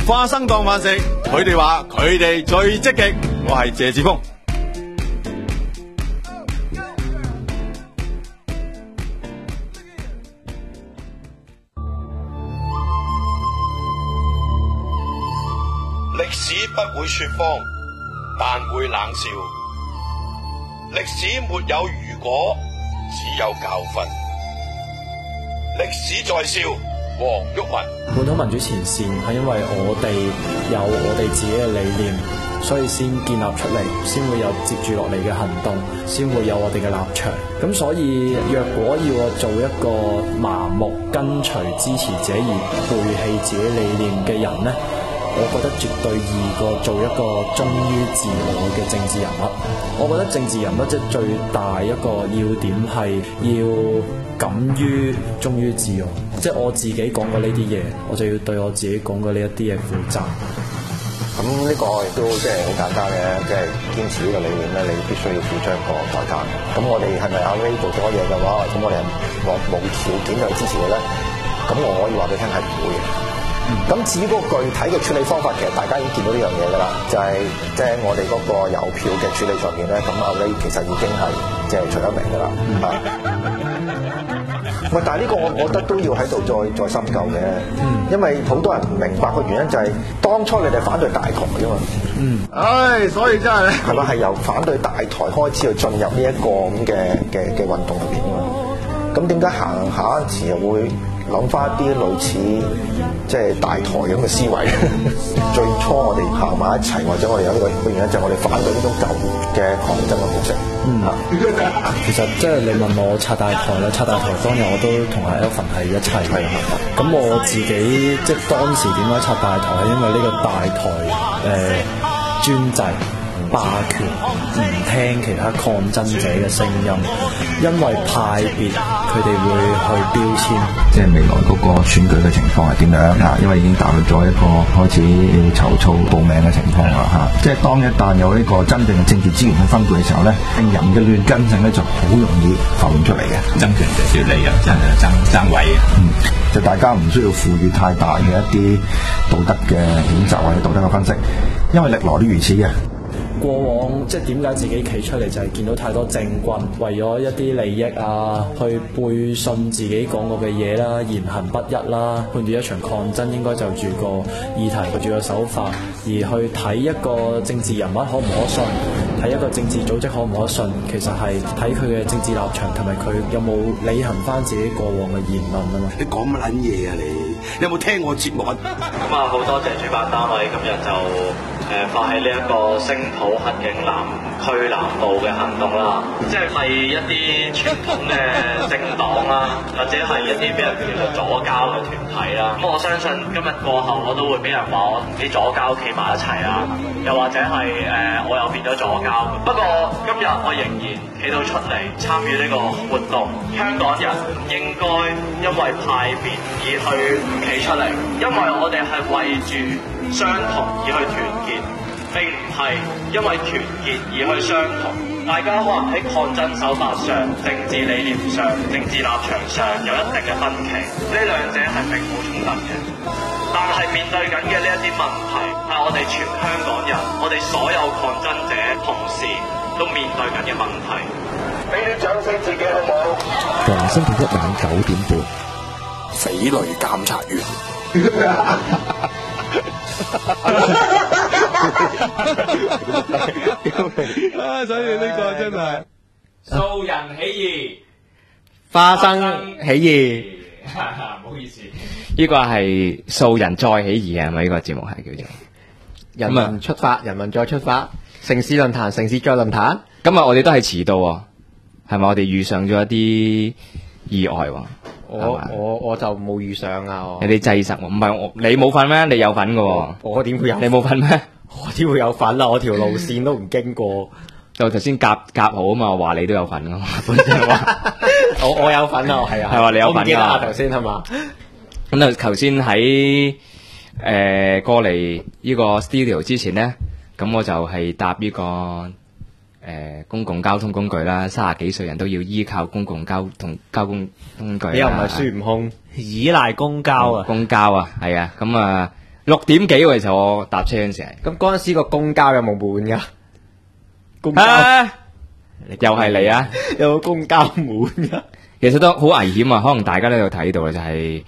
花生當飯食，佢哋話佢哋最積極。我係謝志峰。 歷史不會說謊，但會冷笑。歷史沒有如果，只有教訓。歷史在笑，黃毓民。 本土民主前線係因為我哋有我哋自己嘅理念，所以先建立出嚟，先會有接住落嚟嘅行動，先會有我哋嘅立場。咁所以若果要我做一個麻木跟隨支持者而背棄自己理念嘅人呢，我覺得絕對易過做一個忠於自我嘅政治人物。我覺得政治人物即係最大一個要點係要敢於忠於自我，即係我自己講過呢啲嘢，我就要對我自己講過呢一啲嘢負責。 咁呢個亦都即係好簡單嘅，即係堅持呢個理念咧，你必須要付出一個代價。咁我哋係咪阿 Ray 做咗嘢嘅話，咁我哋係無條件去支持佢咧？咁我可以話俾你聽係唔會嘅。咁至於嗰個具體嘅處理方法，其實大家已經見到呢樣嘢㗎啦，就係即係我哋嗰個郵票嘅處理上面咧，咁阿 Ray 其實已經係即係出咗名㗎啦。喂，但係呢個我覺得都要喺度再深究嘅，因為好多人唔明白個原因就係當初你哋反對大台㗎嘛。 所以真係係嘛，係由反對大台開始去進入呢一個咁嘅運動入邊㗎嘛。咁點解行下一次又會諗翻一啲類似即係大台咁嘅思維？最初我哋行埋一齊，或者我哋有呢個原因，就係我哋反對呢種舊嘅抗爭嘅模式。 其實即係你問我拆大台啦，拆大台當日我都同阿 Elvin 係一齊嘅。咁我自己即係當時點解拆大台，係因為呢個大台專制霸權，唔聽其他抗爭者嘅聲音，因為派別佢哋會去標籤， 即係未來嗰個選舉嘅情況係點樣啊？因為已經踏入咗一個開始要籌措報名嘅情況啦嚇。即係當一旦有呢個真正嘅政治資源去分配嘅時候咧，人嘅亂根性咧就好容易浮現出嚟嘅。 爭權就要利潤，真係爭位嘅。 就大家唔需要賦予太大嘅一啲道德嘅譴責或者道德嘅分析，因為歷來都如此嘅。 過往即係點解自己企出嚟，就係見到太多政棍為咗一啲利益啊，去背信自己講過嘅嘢啦，言行不一啦，判斷一場抗爭應該就住個議題，就住個手法，而去睇一個政治人物可唔可信，睇一個政治組織可唔可信，其實係睇佢嘅政治立場同埋佢有冇履行翻自己過往嘅言論啊嘛。 你講乜撚嘢啊你有冇聽我節目啊？ 咁啊，好多謝主辦單位今日就發起呢一個聲討黑警南區南部嘅行動啦，即係一啲傳統嘅政黨啦，或者係一啲俾人叫做左膠嘅團體啦。咁我相信今日過後我都會俾人話我同啲左膠企埋一齊啊，又或者係我又變咗左膠。不過今日我仍然企到出嚟參與呢個活動，香港人唔應該因為派別而去唔企出嚟，因為我哋係為住相同而去團結，並唔係因為團結而去相同。大家可能喺抗爭手法上、政治理念上、政治立場上有一定嘅分歧，呢兩者係並冇衝突嘅。但係面對緊嘅呢一啲問題，係我哋全香港人、我哋所有抗爭者同時都面對緊嘅問題。俾啲掌聲自己好唔好？ 逢星期一晚9點半， 匪類監察員。 所以呢個真係素人起義， 花生起義， 唔好意思， 呢個係素人再起義啊！係咪呢個節目係叫做人民出發，人民再出發，城市論壇，城市再論壇。 今日我哋都係遲到喎，係咪？我哋遇上咗一啲意外喎。 我就冇遇上啊！ 有啲擠塞喎，唔係你冇份咩？你有份㗎喎。 我點會有？ 你冇份咩？ 我點會有份啊？我條路線都唔經過。 就頭先夾好啊嘛，我話你都有份啊嘛，本身話我有份啊，係啊， 係話你有份㗎。 我唔記得啊，頭先係嘛？ 咁就頭先喺過嚟呢個 studio 之前咧，咁我就係搭呢個公共交通工具啦，30幾歲人都要依靠公共交通工具。 你又唔係孫悟空，依賴公交啊？ 公交啊，係啊，咁啊 6點幾嘅時候我搭車嗰陣時係。 咁嗰陣時個公交有冇滿㗎？公交又係你啊！ 有冇公交滿㗎？ 其實都好危險啊！可能大家都有睇到嘅就係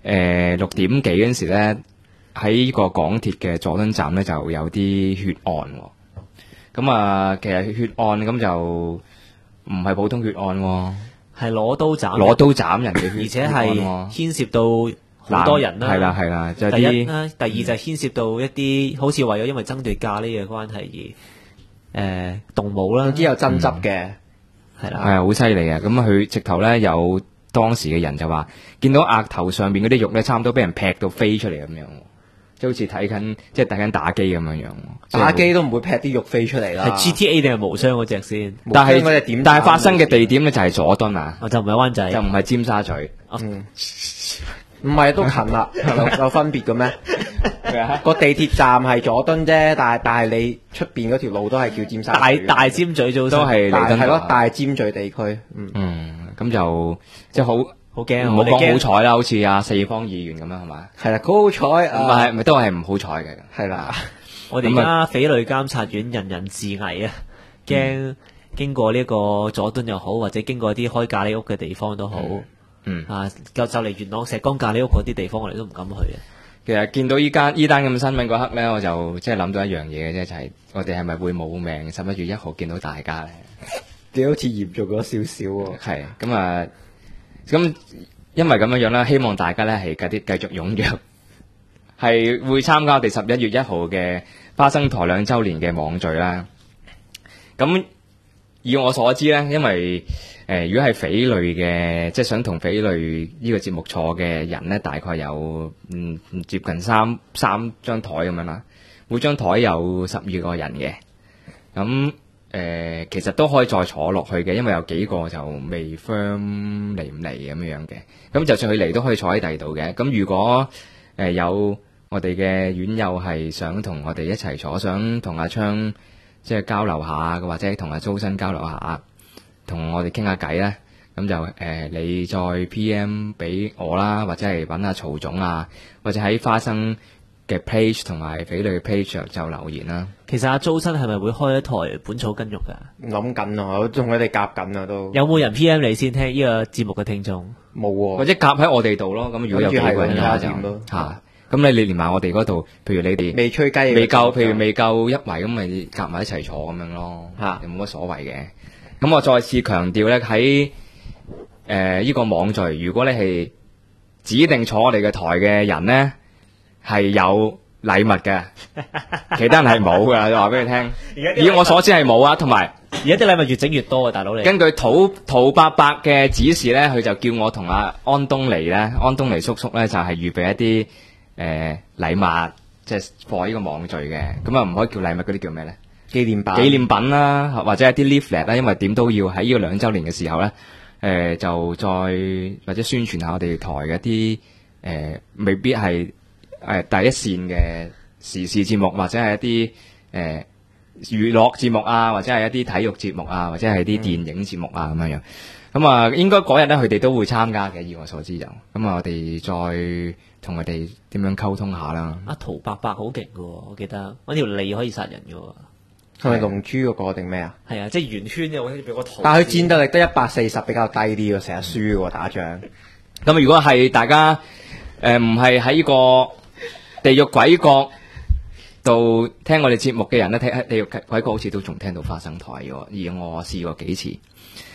6點幾嗰陣時咧，喺個港鐵嘅佐敦站咧就有啲血案喎。咁啊，其實血案咁就唔係普通血案喎， 係攞刀斬人嘅血， 而且係牽涉到好多人啦。 係啦，就係第一啦，第二就係牽涉到一啲好似為咗因為爭奪價呢嘅關係而動武啦， 總之有爭執嘅， 係啦， 係好犀利啊！咁佢直頭咧有當時嘅人就話，見到額頭上邊嗰啲肉咧，差唔多俾人劈到飛出嚟咁樣。即好似睇緊打機咁樣樣， 打機都唔會劈啲肉飛出嚟啦。 係 GTA 定係無雙嗰隻先？ 但係發生嘅地點咧就係佐敦啊， 就唔係灣仔， 就唔係尖沙咀。 唔係都近啦，有分別嘅咩？個地鐵站係佐敦啫，但係你出邊嗰條路都係叫尖沙咀。 大尖咀都係係咯，大尖咀地區。 咁就即係好驚，唔好講好彩啦，好似阿四方議員咁樣係嘛？ 係啦，好彩唔係都係唔好彩嘅。 係啦， 我哋而家匪類監察院人人自危啊，驚經過呢個佐敦又好，或者經過啲開咖喱屋嘅地方都好，就嚟元朗石崗咖喱屋嗰啲地方，我哋都唔敢去啊。 其實見到依單咁新聞嗰刻咧，我就即係諗到一樣嘢嘅啫，就係我哋係咪會冇命11月1號見到大家咧？ 你好似嚴重咗少少喎。 係咁因為咁樣啦，希望大家咧係繼續踴躍，係會參加我哋11月1號嘅花生台2週年嘅網聚啦。咁以我所知咧，因為如果係匪類嘅，即係想同匪類呢個節目坐嘅人咧，大概有接近三張台咁樣啦，每張台有12個人嘅。咁其實都可以再坐落去嘅，因為有幾個就未 firm 嚟唔嚟咁樣嘅。咁就算佢嚟都可以坐喺第二度嘅。咁如果有我哋嘅院友係想同我哋一齊坐，想同阿昌即係交流下，或者同阿周生交流下，同我哋傾下偈咧，咁就你再 PM 俾我啦，或者係揾阿曹總啊，或者喺花生嘅 page 同埋匪類嘅 page 就留言啦。 其實阿周生係咪會開一台本草根肉噶？ 諗緊啊，我同佢哋夾緊啊都。 有冇人 PM 你先聽呢個節目嘅聽眾？ 冇喎， 或者夾喺我哋度咯。咁如果有幾個人嘅就嚇。咁你連埋我哋嗰度，譬如你哋未吹雞， 未夠一圍咁，咪夾埋一齊坐咁樣咯，又冇乜所謂嘅。咁我再次強調咧，喺呢個網聚，如果你係指定坐我哋嘅台嘅人咧，係有禮物嘅，其他人係冇噶。我話俾你聽，以我所知係冇啊。同埋而家啲禮物越整越多啊，大佬你。 根據陶伯伯嘅指示咧，佢就叫我同阿安東尼叔叔咧，就係預備一啲禮物，即係放呢個網聚嘅。咁啊唔可以叫禮物，嗰啲叫咩咧？紀念品啦，或者一啲 leaflet 啦，因為點都要喺呢個2週年嘅時候咧，就再或者宣傳下我哋台嘅一啲未必係第一線嘅時事節目，或者係一啲娛樂節目啊，或者係一啲體育節目啊，或者係啲電影節目啊咁樣樣。咁啊，應該嗰日咧佢哋都會參加嘅，以我所知就。咁啊，我哋再同佢哋點樣溝通下啦。 阿陶伯伯好勁㗎喎，我記得揾條脷可以殺人㗎喎。 係咪龍珠嗰個定咩啊？ 係啊，即係圓圈嘅，好似俾個圖。 但係佢戰鬥力得140，比較低啲喎，成日輸喎打仗。 咁如果係大家唔係喺呢個地獄鬼國度聽我哋節目嘅人咧，睇地獄鬼國好似都仲聽到花生台喎，而我試過幾次。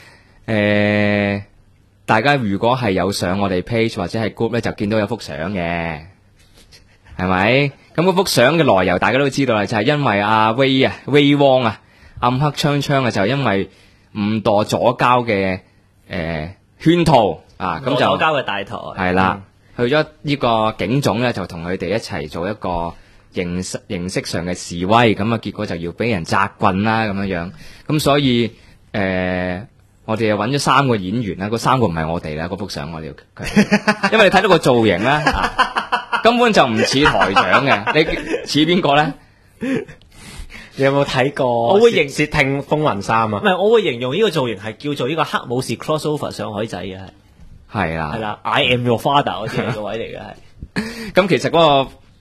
大家如果係有上我哋 page 或者係 group 咧，就見到有幅相嘅，係咪？咁嗰幅相嘅來由大家都知道啦，就係因為阿威汪啊，暗黑槍槍啊，就因為誤墮左膠嘅圈套啊，咁就左膠嘅大台係啦，去咗呢個警總咧，就同佢哋一齊做一個形式上嘅示威，咁啊結果就要俾人紮棍啦咁樣樣，咁所以我哋又揾咗3個演員啦，嗰3個唔係我哋啦，嗰幅相我哋要，因為你睇到個造型咧。根本就唔似台長嘅，你似邊個咧？ 你有冇睇過？ 我會竊聽風雲3啊？ 唔係，我會形容呢個造型係叫做呢個黑武士 crossover 上海仔嘅， 係啦 ，I am your father 嗰啲個位嚟嘅係。 咁其實嗰個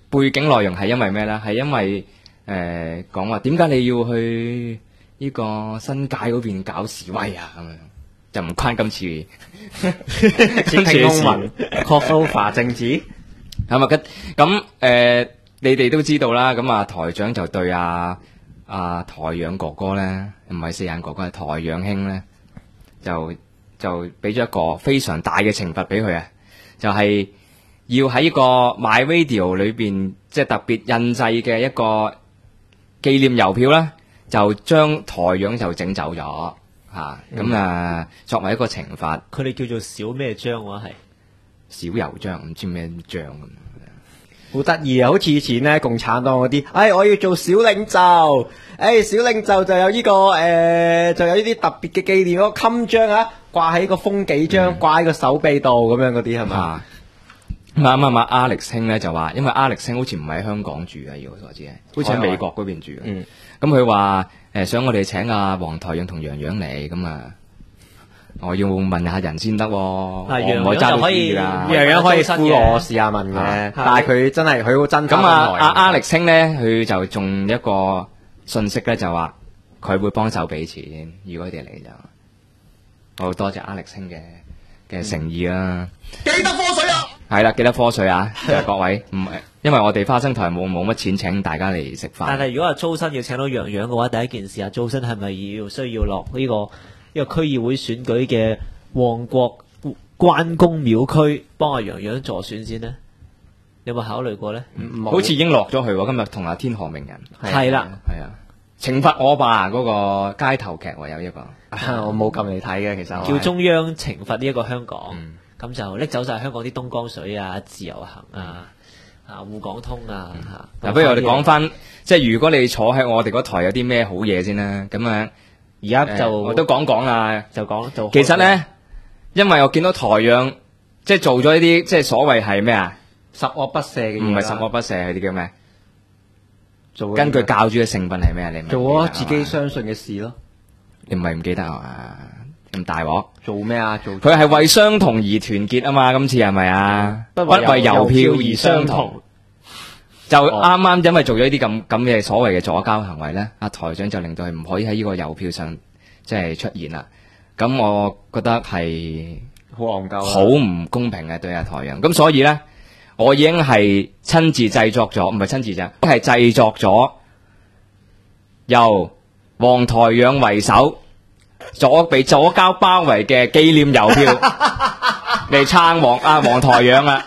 背景內容係因為咩咧？係因為講話點解你要去呢個新界嗰邊搞示威啊？咁樣就唔關今次今次公民 crossover 政治係咪咁你哋都知道啦。咁啊台長就對台陽哥哥咧，唔係四眼哥哥，係台陽兄咧，就俾咗一個非常大嘅懲罰俾佢啊！就係要喺呢個 My Radio 裏邊，即係特別印製嘅一個紀念郵票啦，就將台陽就整走咗嚇。咁作為一個懲罰， 佢哋叫做小咩章話係小郵章，唔知咩章咁。 好得意啊！好似以前咧共產黨嗰啲，我要做小領袖，小領袖就有呢就有呢啲特別嘅紀念嗰個襟章啊，掛喺個風紀章，掛喺個手臂度咁樣嗰啲係嘛？ 啱啊 Alex 兄咧就話，因為 Alex 兄好似唔喺香港住啊，以我所知好似喺美國嗰邊住。咁佢話想我哋請阿黃台陽同楊洋嚟，咁啊我要問下人先得，我唔可以揸到啲㗎。 楊洋可以呼我試下問嘅，但係佢真係佢好真。 咁阿 Alex 兄咧，佢就仲一個信息咧，就話佢會幫手俾錢，如果佢哋嚟就好多謝 Alex 兄嘅誠意啦。 記得科水啊！ 係啦，記得科水啊！各位，唔係因為我哋花生台冇乜錢請大家嚟食飯。 但係如果係租身要請到楊洋嘅話，第一件事啊，租身係咪需要落呢個區議會選舉嘅旺角關公廟區幫阿楊洋助選先呢？有冇考慮過呢？ 好似已經落咗去喎，今日同阿天河名人係啦， 係啊，懲罰我吧嗰個街頭劇有一個， 我冇撳嚟睇嘅，其實叫中央懲罰呢一個香港。咁就拎走晒香港啲東江水啊、自由行啊、滬港通啊嚇。 嗱，不如我哋講翻，即係如果你坐喺我哋嗰台有啲咩好嘢先啦。咁而家就我都講啦， 就講做。 其實咧，因為我見到台陽即係做咗一啲即係所謂係咩啊？ 十惡不赦嘅嘢。 唔係十惡不赦，係啲叫咩？根據教主嘅聖訓係咩啊？你做咗自己相信嘅事咯。 你唔係唔記得啊？咁大鑊做咩啊？佢係為相同而團結啊嘛！今次係咪啊？不為郵票而相同，就啱啱因為做咗呢啲咁嘅所謂嘅左膠行為咧，阿台長就令到佢唔可以喺呢個郵票上即係出現啦。咁我覺得係好戇鳩， 好唔公平嘅對阿台陽。咁所以咧，我已經係親自製作咗，唔係親自啫，係製作咗由黃台陽為首。被左膠包圍嘅紀念郵票嚟撐黃台陽啊！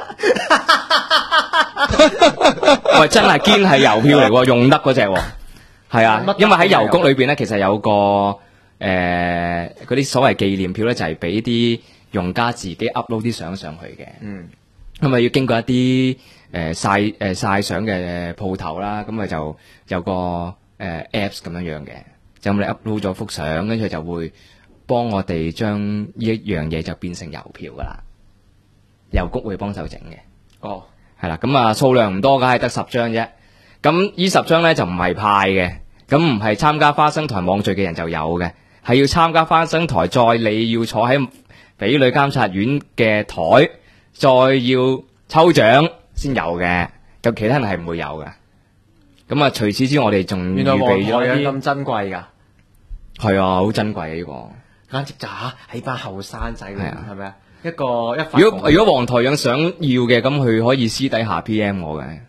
喂，真係堅係郵票嚟喎，用得嗰隻喎，係啊，因為喺郵局裏邊咧，其實有個嗰啲所謂紀念票咧，就係俾啲用家自己 upload 啲相上去嘅。咁啊要經過一啲曬相嘅鋪頭啦，咁啊就有個apps 咁樣嘅。就咁你 upload 咗幅相，跟住就會幫我哋將呢一樣嘢就變成郵票噶啦，郵局會幫手整嘅。係啦，咁數量唔多，梗係得10張啫。咁呢10張咧就唔係派嘅，咁唔係參加花生台網聚嘅人就有嘅，係要參加花生台，再你要坐喺匪類監察院嘅台，再要抽獎先有嘅，咁其他人係唔會有嘅。咁除此之外，我哋仲預備咗啲咁珍貴㗎。 係啊，好珍貴啊！呢個簡直就喺班後生仔，係咪啊？一如果黃台陽想要嘅，咁佢可以私底下 PM 我嘅，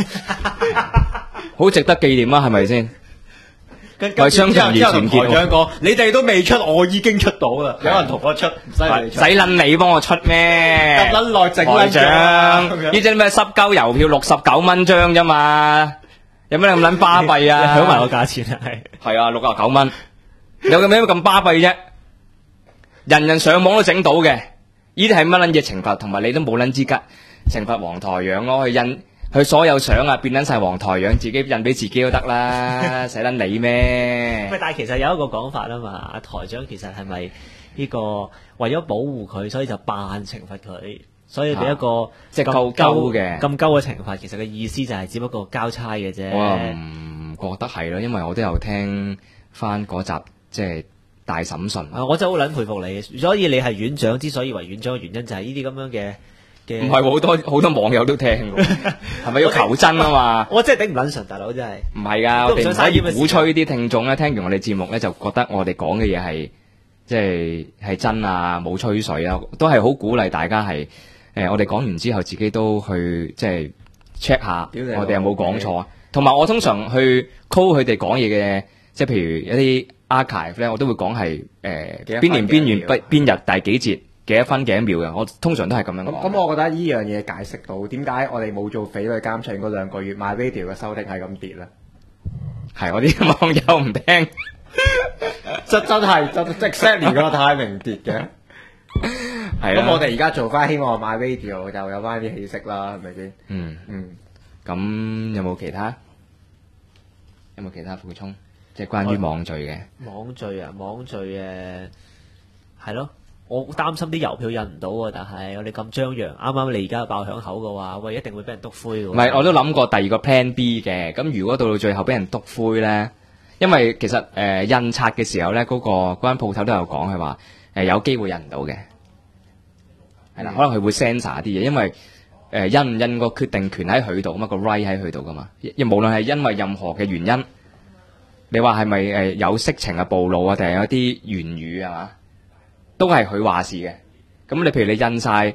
好值得紀念啊，係咪先？為相同而團結。 台長講：你哋都未出，我已經出到啦。有人同我出，唔使你出。 使撚你幫我出咩？ 咁撚耐整台長，呢隻咩濕鳩郵票69蚊張啫嘛？有咩咁撚巴閉啊？ 響埋個價錢係啊，69蚊。有嘅咩咁巴閉啫？人人上網都整到嘅，呢啲係乜撚嘢懲罰？同埋你都冇撚資格懲罰黃台陽咯。佢所有相啊變撚晒黃台陽，自己印俾自己都得啦，使撚你咩？ 但係其實有一個講法啊嘛，台長其實係咪呢個為咗保護佢，所以就扮懲罰佢，所以俾一個即係夠鳩嘅咁鳩嘅懲罰，其實嘅意思就係只不過交差嘅啫。 我唔覺得係咯，因為我都有聽翻嗰集。即係大審訊， 我真係好撚佩服你，所以你係院長，之所以為院長嘅原因就係呢啲咁樣嘅嘅。 唔係好多網友都聽喎，係咪要求真啊嘛？ 我真係頂唔撚順，大佬真係。 唔係㗎，我哋唔可以鼓吹啲聽眾咧，聽完我哋節目咧就覺得我哋講嘅嘢係即係真啊，冇吹水啊，都係好鼓勵大家係我哋講完之後自己都去即係 check 下我哋有冇講錯。同埋我通常去 call 佢哋講嘢嘅，即係譬如一啲 archive 咧，我都會講係邊年邊月邊日第幾節幾多分幾多秒嘅，我通常都係咁樣講。 咁我覺得呢樣嘢解釋到點解我哋冇做匪類監察員嗰2個月 MyRadio 嘅收聽係咁跌咧？ 係我啲網友唔聽， 真係 exactly 個 timing 跌嘅。 係咁我哋而家做翻，希望 MyRadio 就有翻啲氣息啦，係咪先？ 咁有冇其他補充？即係關於網聚嘅。 網聚係咯。我擔心啲郵票印唔到啊！但係我哋咁張揚，啱啱你而家爆響口嘅話，喂，一定會俾人篤灰嘅。 唔係，我都諗過第二個 plan B 嘅。咁如果到最後俾人篤灰咧，因為其實印刷嘅時候咧，嗰間鋪頭都有講係話有機會印唔到嘅，係啦，可能佢會 censor 啲嘢，因為印唔印個決定權喺佢度啊嘛，個 right 喺佢度噶嘛。無論係因為任何嘅原因，你話係咪有色情嘅暴露啊，定係有啲言語係嘛？都係佢話事嘅，咁你譬如你印晒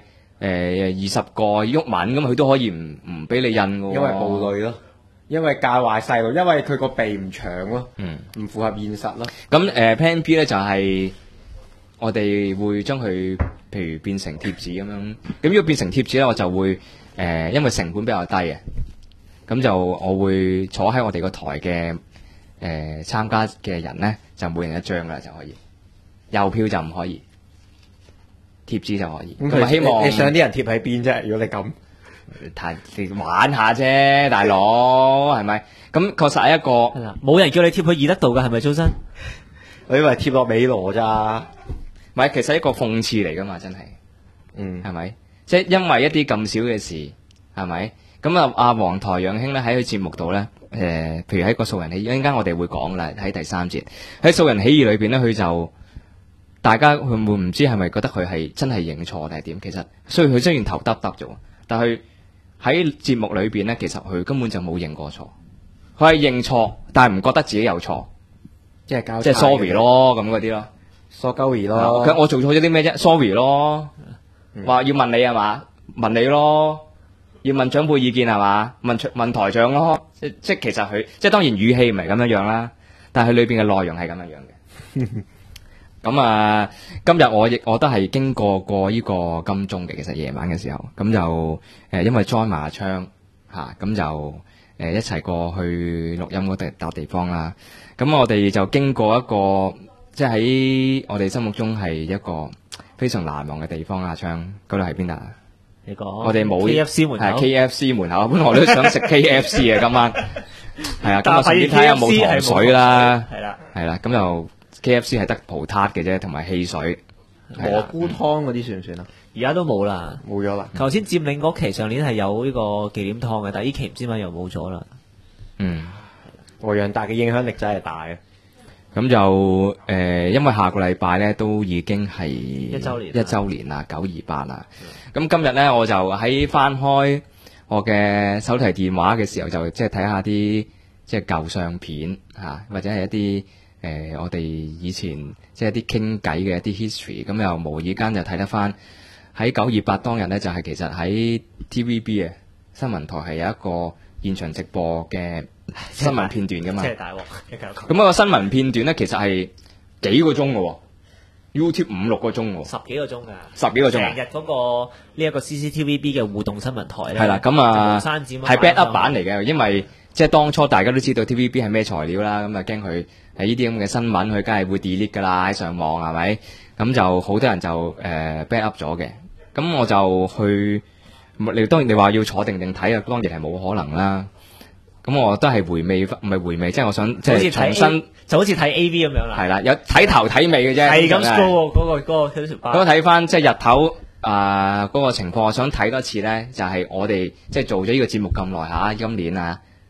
20個鬱文，咁佢都可以唔俾你印嘅喎。 因為暴戾咯，因為教壞細路，因為佢個鼻唔長咯，唔符合現實咯。 咁Plan B 咧就係我哋會將佢譬如變成貼紙咁樣，咁如果變成貼紙咧，我就會因為成本比較低嘅，咁就我會坐喺我哋個台嘅參加嘅人咧，就每人一張啦就可以，郵票就唔可以。貼紙就可以，咁希望你想啲人貼喺邊啫？如果你咁， 你玩下啫，大佬係咪？咁確實係一個冇人叫你貼去義德道㗎，係咪周生？ 我以為貼落美羅咋？ 唔係，其實一個諷刺嚟㗎嘛，真係，係咪？即係因為一啲咁少嘅事，係咪？咁啊，阿黃台仰兄咧喺佢節目度咧，譬如喺個素人起義，一陣間我哋會講啦，喺第3節喺素人起義裏邊咧，佢就。大家會唔會唔知係咪覺得佢係真係認錯定係點？其實雖然頭耷耷咗，但係喺節目裏邊咧，其實佢根本就冇認過錯。佢係認錯，但係唔覺得自己有錯，即係 sorry 咯咁嗰啲咯 ，sorry 咯。 我做錯咗啲咩啫 ？sorry 咯，話要問你係嘛？問你咯，要問長輩意見係嘛？問台長咯。即係其實佢即係當然語氣唔係咁樣樣啦，但係佢裏邊嘅內容係咁樣樣嘅。咁啊，今日我都係經過呢個金鐘嘅，其實夜晚嘅時候，咁就因為 join 埋阿昌嚇，咁就一齊過去錄音嗰笪地方啦。咁我哋就經過一個即係喺我哋心目中係一個非常難忘嘅地方。阿昌嗰度係邊度啊？ 你講我哋冇 KFC 門口， 係 KFC 門口。本來我都想食 KFC 嘅今晚，係啊，咁啊順便睇下冇糖水啦，係啦，咁就。KFC 係得葡撻嘅啫，同埋汽水、 蘑菇湯嗰啲算唔算啊？ 而家都冇啦， 冇咗啦。 頭先佔領嗰期上年係有呢個紀念湯嘅，但係呢期唔知點解又冇咗啦。 和洋達嘅影響力真係大啊！ 咁就因為下個禮拜咧都已經係 1週年啦 ，928啦。咁今日咧我就喺翻開我嘅手提電話嘅時候，就即係睇下啲即係舊相片嚇，或者係一啲。我哋以前即係一啲傾偈嘅一啲 history， 咁又無意間就睇得翻喺928當日咧，就係其實喺 TVB 新聞台係有一個現場直播嘅新聞片段噶嘛。 即係大鑊， 咁個新聞片段咧，其實係幾個鐘嘅，YouTube 5-6個鐘喎 ，10幾個鐘㗎 ，10幾個鐘。 成日嗰個呢一個 CCTVB 嘅互動新聞台咧， 係啦，咁啊係 backup 版嚟嘅，因為即係當初大家都知道 TVB 係咩材料啦，咁啊驚佢。喺呢啲咁嘅新聞，佢梗係會 delete 㗎啦，喺上網係咪？咁就好多人就back up 咗嘅。咁我就去，當然你話要坐定睇啊，當然係冇可能啦。咁我都係回味，唔係回味，即係我想即係重新， 就好似睇 AV 咁樣啦。 係啦，有睇頭睇尾嘅啫。 係咁 scroll 嗰個咁睇翻即係日頭嗰個情況，我想睇多次咧，就係我哋即係做咗呢個節目咁耐嚇，今年啊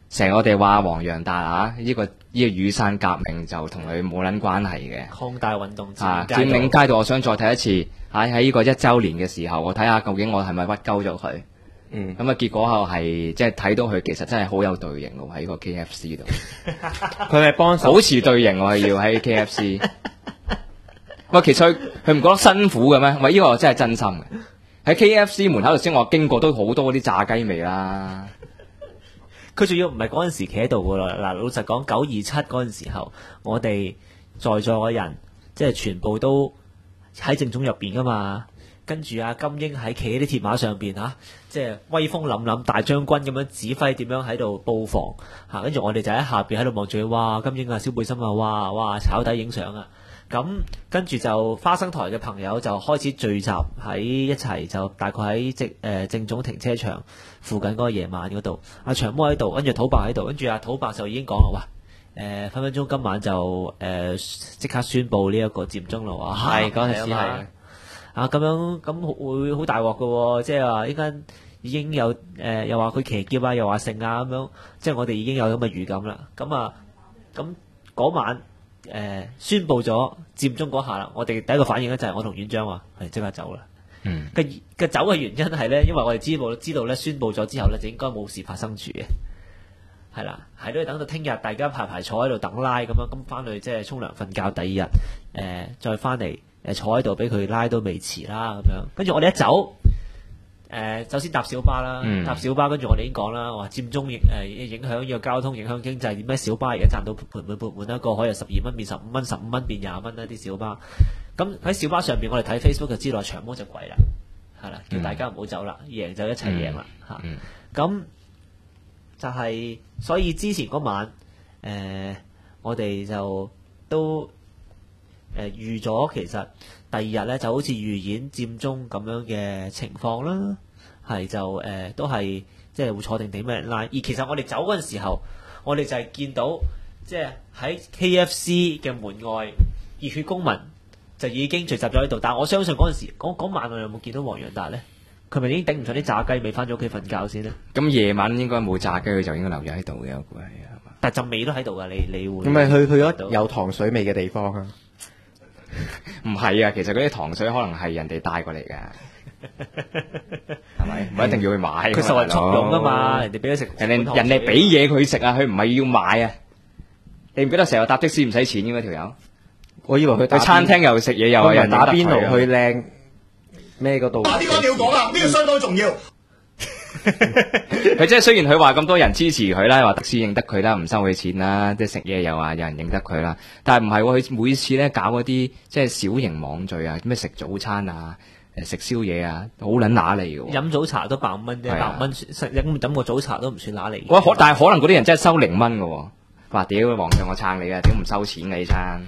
成日我哋話黃洋達啊，呢個雨傘革命就同佢冇撚關係嘅。 擴大運動佔領街道，我想再睇一次喺呢個1週年嘅時候，我睇下究竟我係咪屈鳩咗佢。咁啊，結果係即係睇到佢其實真係好有隊形喎，喺個 KFC 度。 佢係幫手保持隊形，我係要喺 KFC。喂，其實佢唔覺得辛苦嘅咩？喂，呢個真係真心嘅。喺 KFC 門口度先，我經過都好多嗰啲炸雞味啦。 佢仲要唔係嗰陣時企喺度噶啦。嗱，老實講，927嗰陣時候，我哋在座嘅人即係全部都喺正中入邊噶嘛。跟住阿金英喺企喺啲鐵馬上邊嚇，即係威風凜凜大將軍咁樣指揮點樣喺度布防嚇，跟住我哋就喺下邊喺度望住佢，哇！金英啊，小背心啊，哇！炒底影相啊，咁跟住就花生台嘅朋友就開始聚集喺一齊，就大概喺正總停車場附近嗰個夜晚嗰度，阿長毛喺度，跟住土伯喺度，跟住阿土伯就已經講啦，哇！分分鐘今晚就即刻宣佈呢一個佔中啦喎， 係嗰陣時係。 咁樣咁會好大鑊㗎喎，即係話依家已經有又話佢騎劫啊，又話剩啊咁樣，即係我哋已經有咁嘅預感啦。咁嗰晚宣佈咗佔中嗰下啦，我哋第一個反應咧就係我同院長話係即刻走啦。嘅走嘅原因係咧，因為我哋知道咧宣佈咗之後咧就應該冇事發生住嘅，係啦，係都要等到聽日大家排坐喺度等拉咁樣，咁翻去即係沖涼瞓覺，第二日再翻嚟。坐喺度俾佢拉都未遲啦咁樣，跟住我哋一走，首先搭小巴啦，搭小巴跟住我哋已經講啦，話佔中影響呢個交通，影響經濟，點解小巴而家賺到盤滿一個可以由12蚊變15蚊，15蚊變20蚊啦啲小巴。咁喺小巴上邊我哋睇 Facebook 就知道長毛就跪啦，係啦，叫大家唔好走啦，贏就一齊贏啦嚇。咁就係所以之前嗰晚我哋就都。預咗其實第二日咧就好似預演佔中咁樣嘅情況啦，係就都係即係會坐定定俾人拉。而其實我哋走嗰陣時候，我哋就係見到即係喺 KFC 嘅門外，熱血公民就已經聚集咗喺度。但係我相信嗰陣時嗰晚我哋有冇見到黃洋達咧？佢咪已經頂唔順啲炸雞味，翻咗屋企瞓覺先咧？ 咁夜晚應該冇炸雞，佢就應該留咗喺度嘅，我估係。 但係陣味都喺度噶，你會？ 咁咪去咗有糖水味嘅地方啊？ 唔係啊，其實嗰啲糖水可能係人哋帶過嚟嘅，係咪？唔一定要去買。 佢受人簇擁噶嘛，人哋俾佢食， 人哋俾嘢佢食啊，佢唔係要買啊。你唔記得成日搭的士唔使錢嘅嗰條友？ 我以為佢去餐廳又食嘢，又係人打邊爐去靚咩嗰度？ 呢個要講啊，呢個相當重要。 佢即係雖然佢話咁多人支持佢啦，話的士認得佢啦，唔收佢錢啦，即係食嘢又話有人認得佢啦，但係唔係喎，佢每次咧搞嗰啲即係小型網聚啊，咩食早餐啊、食宵夜啊，好撚揦脷嘅喎。 飲早茶都100蚊啫，100蚊飲個早茶都唔算揦脷。 但係可能嗰啲人真係收0蚊嘅喎。話屌皇上我撐你啊，點唔收錢嘅呢餐？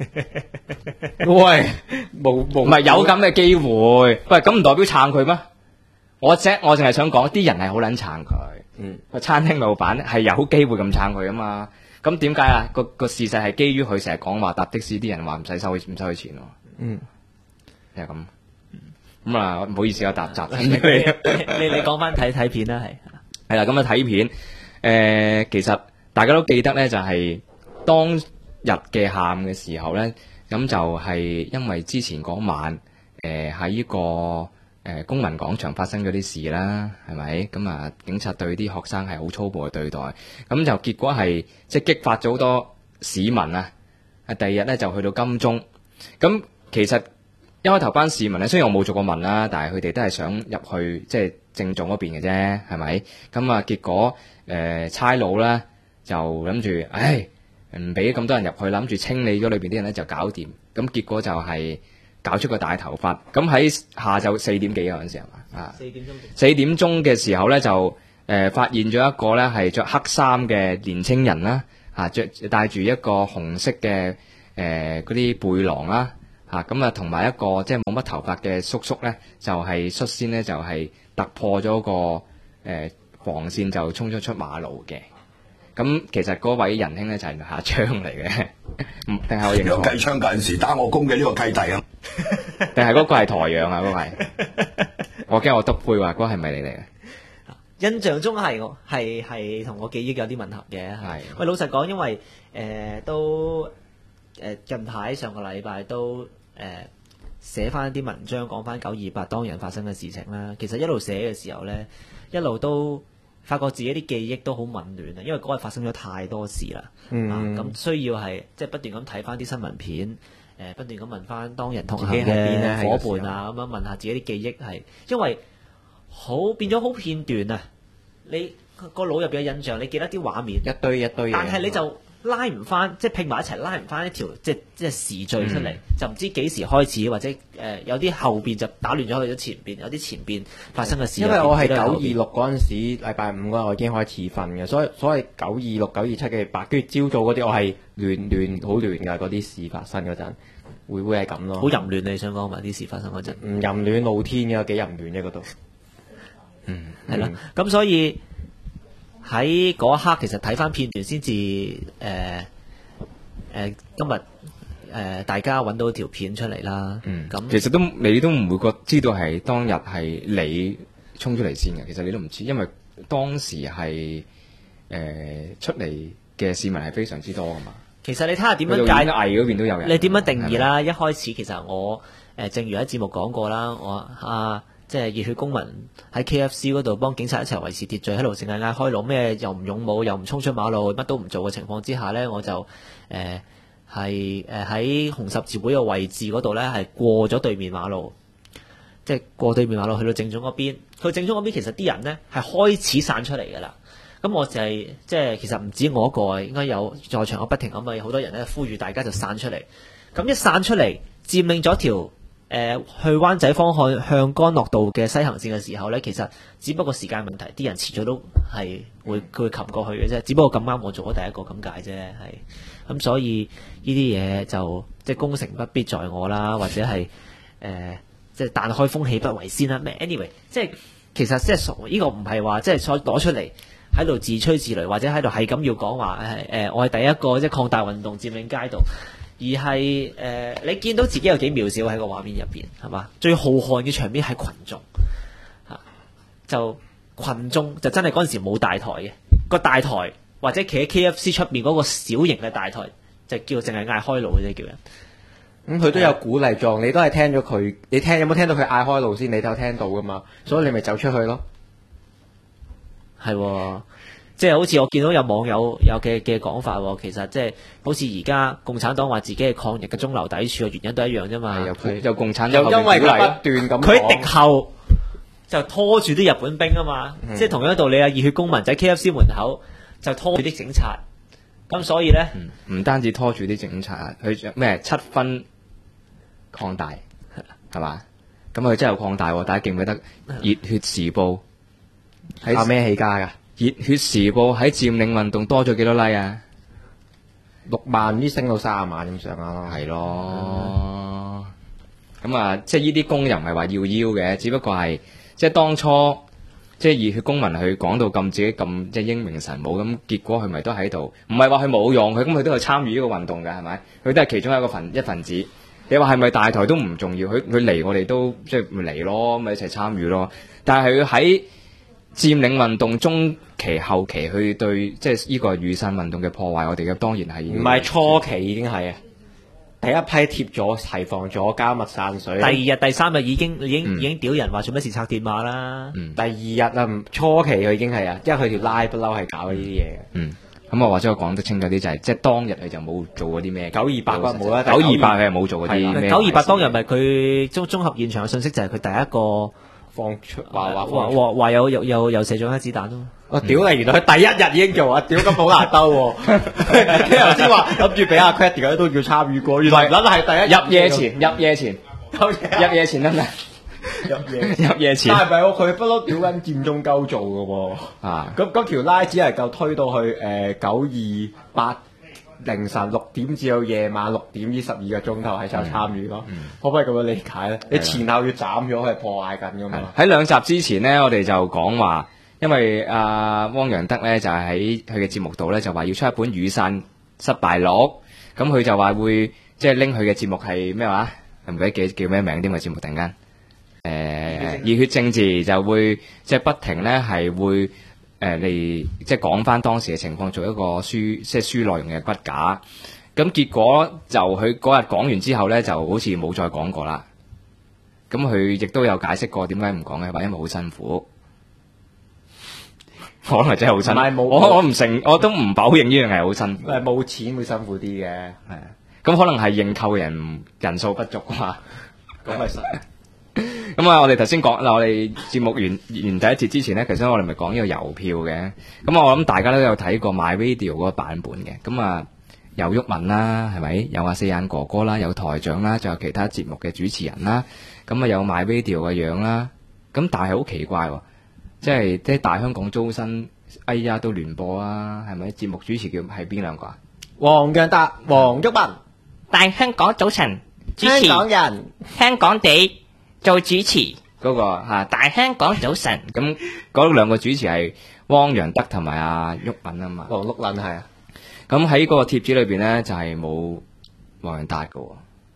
喂，唔係有咁嘅機會，喂咁唔代表撐佢咩？我淨係想講，啲人係好撚撐佢。個餐廳老闆係有機會咁撐佢啊嘛。咁點解啊？個事實係基於佢成日講話搭的士啲人話唔使收佢錢喎。就係咁。咁啊，唔好意思啊，雜你講翻睇片啦， 係啦。咁啊睇片，其實大家都記得咧，就係當日嘅下午嘅時候咧，咁就係因為之前嗰晚喺呢個公民廣場發生咗啲事啦，係咪？咁啊，警察對啲學生係好粗暴嘅對待，咁就結果係即係激發咗好多市民啊！第二日咧就去到金鐘，咁其實一開頭班市民咧，雖然我冇做過問啦，但係佢哋都係想入去即係正總嗰邊嘅啫，係咪？咁啊，結果差佬咧就諗住，唉，唔俾咁多人入去，諗住清理咗裏邊啲人咧就搞掂，咁結果就係搞出個大頭髮。咁喺下晝4點幾嗰陣時係嘛？啊，4點鐘嘅時候咧就發現咗一個咧係着黑衫嘅年青人啦，帶住一個紅色嘅嗰啲背囊啦，咁啊同埋一個即係冇乜頭髮嘅叔叔咧，就係率先咧就係突破咗個防線就衝咗出馬路嘅。咁其實嗰位仁兄咧就係阿昌嚟嘅，定係我認錯？ 有計槍嗰陣時打我工嘅呢個契弟啊？ 定係嗰個係台陽啊？嗰個係我驚我篤灰話嗰個係咪你嚟嘅？ 印象中係同我記憶有啲吻合嘅。係喂，老實講，因為都近排上個禮拜都寫翻一啲文章講翻928當日發生嘅事情啦。其實一路寫嘅時候咧，一路都發覺自己啲記憶都好紊亂啊，因為嗰日發生咗太多事啦。咁需要係即係不斷咁睇翻啲新聞片，不斷咁問翻當日同行嘅夥伴啊，咁樣問下自己啲記憶係，因為變咗好片段啊！你個腦入邊嘅印象，你記得啲畫面一堆一堆嘢， 但係你就拉唔翻，即係拼埋一齊拉唔翻一條即係時序出嚟，就唔知幾時開始，或者有啲後邊就打亂咗去咗前邊，有啲前邊發生嘅事。 因為我係926嗰陣時，禮拜五嗰日我已經開始瞓嘅，所以926、927嘅8，跟住朝早嗰啲我係亂好亂㗎，嗰啲事發生嗰陣，會係咁咯。 好淫亂，你想講埋啲事發生嗰陣？ 唔淫亂露天嘅，幾淫亂啫嗰度。 係啦，咁所以喺嗰一刻，其實睇翻片段先至今日大家揾到條片出嚟啦。咁其實你都唔會知道係當日係你衝出嚟先嘅，其實你都唔知，因為當時係出嚟嘅市民係非常之多噶嘛。 其實你睇下點樣界藝嗰邊都有人， 你點樣定義啦？一開始其實我正如喺節目講過啦，我即係熱血公民喺 KFC 嗰度幫警察一齊維持秩序，喺度淨係嗌開路，咩又唔勇武，又唔衝出馬路，乜都唔做嘅情況之下呢，我就喺紅十字會嘅位置嗰度呢，係過咗對面馬路，即係過對面馬路去到正中嗰邊。去正中嗰邊其實啲人呢係開始散出嚟㗎啦。咁我就係即係其實唔止我一個，應該有在場有不停咁啊，好多人呢呼籲大家就散出嚟。咁一散出嚟，佔領咗條去灣仔方向干諾道嘅西行線嘅時候呢，其實只不過時間問題，啲人遲早都係會擒過去嘅啫。只不過咁啱我做咗第一個咁解啫，係咁，所以呢啲嘢就即係功成不必在我啦，或者係即係但開風氣不為先啦。咩 anyway， 即係其實即係呢個唔係話即係再攞出嚟喺度自吹自擂，或者喺度係咁要講話我係第一個即係擴大運動佔領街道。而係你見到自己有幾渺小喺個畫面入邊，係嘛？最浩瀚嘅場面係群眾嚇，就群眾就真係嗰陣時冇大台嘅，個大台或者企喺 KFC 出面嗰個小型嘅大台，就叫淨係嗌開路嘅啫，叫人。 佢都有鼓勵狀，你都係聽咗佢，你有冇聽到佢嗌開路先？你都有聽到噶嘛？所以你咪走出去咯。 係。即係好似我見到有網友有嘅講法，其實即係好似而家共產黨話自己係抗疫嘅中流砥柱嘅原因都一樣啫嘛。 有共產黨又因為佢不斷咁， 佢敵後就拖住啲日本兵啊嘛。即係同樣道理啊，熱血公民仔 KFC 門口就拖住啲警察，咁所以咧唔單止拖住啲警察，佢咩7分擴大係嘛？咁佢真係有擴大，大家記唔記得熱血時報係咩起家㗎？ 熱血時報喺佔領運動多咗幾多 like 啊 ？6萬啲升到30萬咁上下咯。 係咯，咁啊，即係呢啲工又唔係話要嘅，只不過係即係當初即係熱血公民佢講到咁自己咁即係英明神武，咁結果佢咪都喺度，唔係話佢冇用，佢都係參與呢個運動嘅，係咪？佢都係其中一份子。你話係咪大台都唔重要？佢嚟我哋都即係咪嚟咯，咪一齊參與咯。但係佢喺佔領運動中期後期，佢對即係呢個雨傘運動嘅破壞，我哋嘅當然係唔係初期已經係啊，第一批貼咗提防咗加密散水， 第2日第3日已經屌人話做乜事拆電馬啦。 第2日啊，初期佢已經係啊，因為佢條拉不嬲係搞呢啲嘢嘅。 咁我或者我講得清楚啲就係，即係當日佢就冇做嗰啲咩。 928嗰冇啦 ，928佢係冇做嗰啲咩。 928當日咪佢綜合現場嘅信息就係佢第一個。 放出話有射中一子彈咯！ 我屌你，原來佢第1日已經做啊！屌咁好難兜喎！你頭先話諗住俾阿 credit 都叫參與過，原來諗係第1日入夜前得唔得？入夜前， 但係咪佢不嬲屌緊佔中鳩做嘅喎？咁條拉只係夠推到去928。凌晨6點至到夜晚6點呢12個鐘頭係就參與咯，可唔可以咁樣理解咧？你前後要斬咗佢破壞緊㗎嘛？ 喺2集之前呢，我哋就講話，因為汪洋德咧就係喺佢嘅節目度咧就話要出一本雨傘失敗錄，咁佢就話會即係拎佢嘅節目係咩話？唔記得叫咩名添嘅節目，突然間熱血政治就會即係不停咧係會嚟即係講翻當時嘅情況，做一個書內容嘅骨架。咁結果就佢嗰日講完之後咧，就好似冇再講過啦。咁佢亦都有解釋過點解唔講嘅，話因為好辛苦。可能真係好辛苦。我都唔否認呢樣係好辛苦。 冇錢會辛苦啲嘅。 係啊。咁可能係認購人數不足啊。 咁咪實。 咁啊，我哋頭先講嗱，我哋節目完第一節之前咧，其實我哋咪講呢個郵票嘅。咁我諗大家都有睇過 MyRadio 嗰個版本嘅。咁啊，有毓民啦，係咪？有四眼哥哥啦，有台長啦，仲有其他節目嘅主持人啦。咁啊，有 MyRadio 嘅樣啦。咁但係好奇怪喎，即係大香港租新，哎呀都聯播啊，係咪？節目主持叫係邊兩個啊？ 黃洋達、黃毓民。 大香港早晨主持， 香港人， 香港地。做主持嗰個大香港早晨， 咁嗰兩個主持係汪洋德同埋阿毓民啊嘛。 黃毓民係啊。 咁喺嗰個貼紙裏邊咧就係冇黃洋達嘅。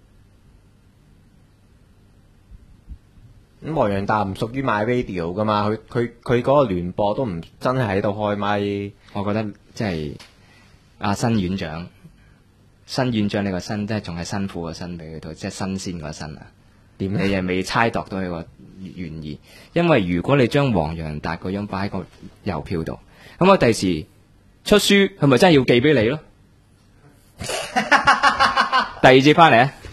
咁黃洋達唔屬於 MyRadio 噶嘛，佢嗰個聯播都唔真係喺度開咪。 我覺得即係阿新院長呢個新，即係仲係辛苦個新俾佢到，即係新鮮個新啊。你又未猜度到佢個原意，因為如果你將黃洋達個樣擺喺個郵票度，咁我第時出書係咪真係要寄俾你咯？第二節翻嚟啊！